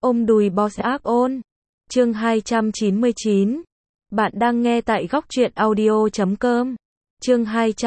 Ôm đùi boss ác ôn. Chương 299. Bạn đang nghe tại góc truyện audio.com. Chương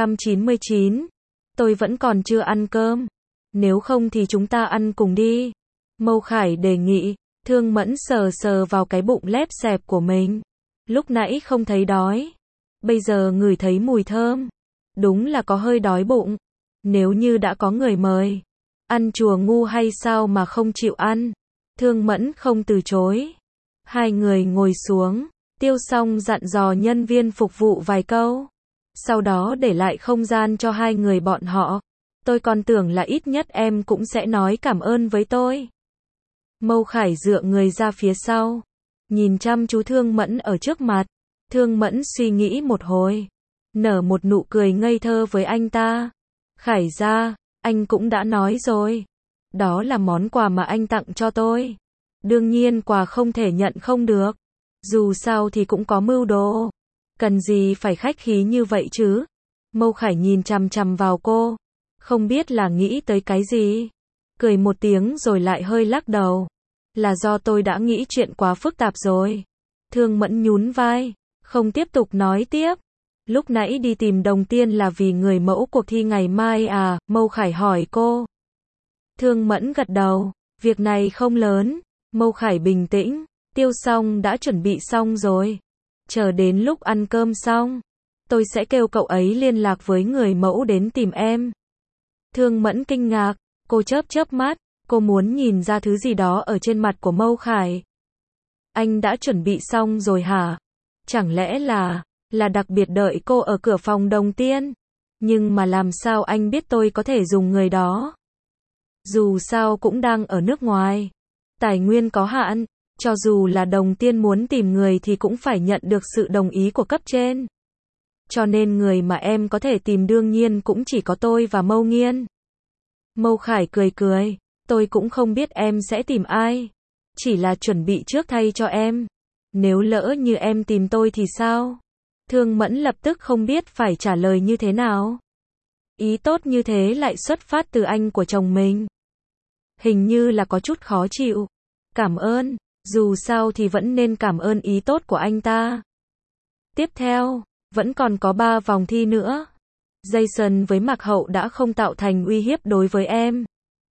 299. Tôi vẫn còn chưa ăn cơm. Nếu không thì chúng ta ăn cùng đi. Mâu Khải đề nghị. Thương Mẫn sờ sờ vào cái bụng lép xẹp của mình. Lúc nãy không thấy đói. Bây giờ ngửi thấy mùi thơm. Đúng là có hơi đói bụng. Nếu như đã có người mời. Ăn chùa ngu hay sao mà không chịu ăn. Thương Mẫn không từ chối. Hai người ngồi xuống. Tiêu Song dặn dò nhân viên phục vụ vài câu. Sau đó để lại không gian cho hai người bọn họ. Tôi còn tưởng là ít nhất em cũng sẽ nói cảm ơn với tôi. Mâu Khải dựa người ra phía sau. Nhìn chăm chú Thương Mẫn ở trước mặt. Thương Mẫn suy nghĩ một hồi. Nở một nụ cười ngây thơ với anh ta. Khải gia, anh cũng đã nói rồi. Đó là món quà mà anh tặng cho tôi. Đương nhiên quà không thể nhận không được. Dù sao thì cũng có mưu đồ. Cần gì phải khách khí như vậy chứ? Mâu Khải nhìn chằm chằm vào cô. Không biết là nghĩ tới cái gì. Cười một tiếng rồi lại hơi lắc đầu. Là do tôi đã nghĩ chuyện quá phức tạp rồi. Thương Mẫn nhún vai. Không tiếp tục nói tiếp. Lúc nãy đi tìm Đồng Tiên là vì người mẫu cuộc thi ngày mai à? Mâu Khải hỏi cô. Thương Mẫn gật đầu. Việc này không lớn. Mâu Khải bình tĩnh. Tiêu Song đã chuẩn bị xong rồi. Chờ đến lúc ăn cơm xong. Tôi sẽ kêu cậu ấy liên lạc với người mẫu đến tìm em. Thương Mẫn kinh ngạc. Cô chớp chớp mắt. Cô muốn nhìn ra thứ gì đó ở trên mặt của Mâu Khải. Anh đã chuẩn bị xong rồi hả? Chẳng lẽ là đặc biệt đợi cô ở cửa phòng Đồng Tiên? Nhưng mà làm sao anh biết tôi có thể dùng người đó? Dù sao cũng đang ở nước ngoài. Tài nguyên có hạn. Cho dù là Đồng Tiên muốn tìm người thì cũng phải nhận được sự đồng ý của cấp trên. Cho nên người mà em có thể tìm đương nhiên cũng chỉ có tôi và Mâu Nghiên. Mâu Khải cười cười. Tôi cũng không biết em sẽ tìm ai. Chỉ là chuẩn bị trước thay cho em. Nếu lỡ như em tìm tôi thì sao? Thương Mẫn lập tức không biết phải trả lời như thế nào. Ý tốt như thế lại xuất phát từ anh của chồng mình. Hình như là có chút khó chịu. Cảm ơn. Dù sao thì vẫn nên cảm ơn ý tốt của anh ta. Tiếp theo, vẫn còn có 3 vòng thi nữa. Jason với Mạc Hậu đã không tạo thành uy hiếp đối với em.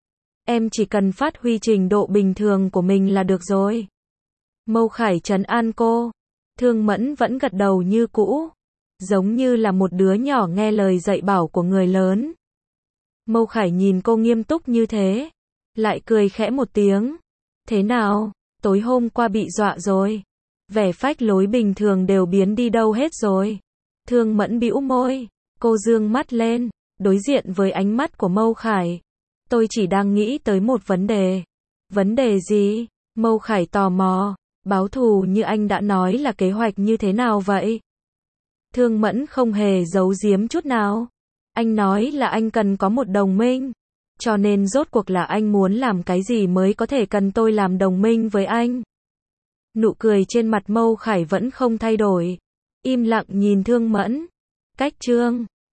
Em chỉ cần phát huy trình độ bình thường của mình là được rồi. Mâu Khải trấn an cô. Thương Mẫn vẫn gật đầu như cũ. Giống như là một đứa nhỏ nghe lời dạy bảo của người lớn. Mâu Khải nhìn cô nghiêm túc như thế. Lại cười khẽ một tiếng. Thế nào? Tối hôm qua bị dọa rồi. Vẻ phách lối bình thường đều biến đi đâu hết rồi. Thương Mẫn bĩu môi. Cô dương mắt lên. Đối diện với ánh mắt của Mâu Khải. Tôi chỉ đang nghĩ tới một vấn đề. Vấn đề gì? Mâu Khải tò mò. Báo thù như anh đã nói là kế hoạch như thế nào vậy? Thương Mẫn không hề giấu giếm chút nào. Anh nói là anh cần có một đồng minh. Cho nên rốt cuộc là anh muốn làm cái gì mới có thể cần tôi làm đồng minh với anh? Nụ cười trên mặt Mâu Khải vẫn không thay đổi. Im lặng nhìn Thương Mẫn. Cách chương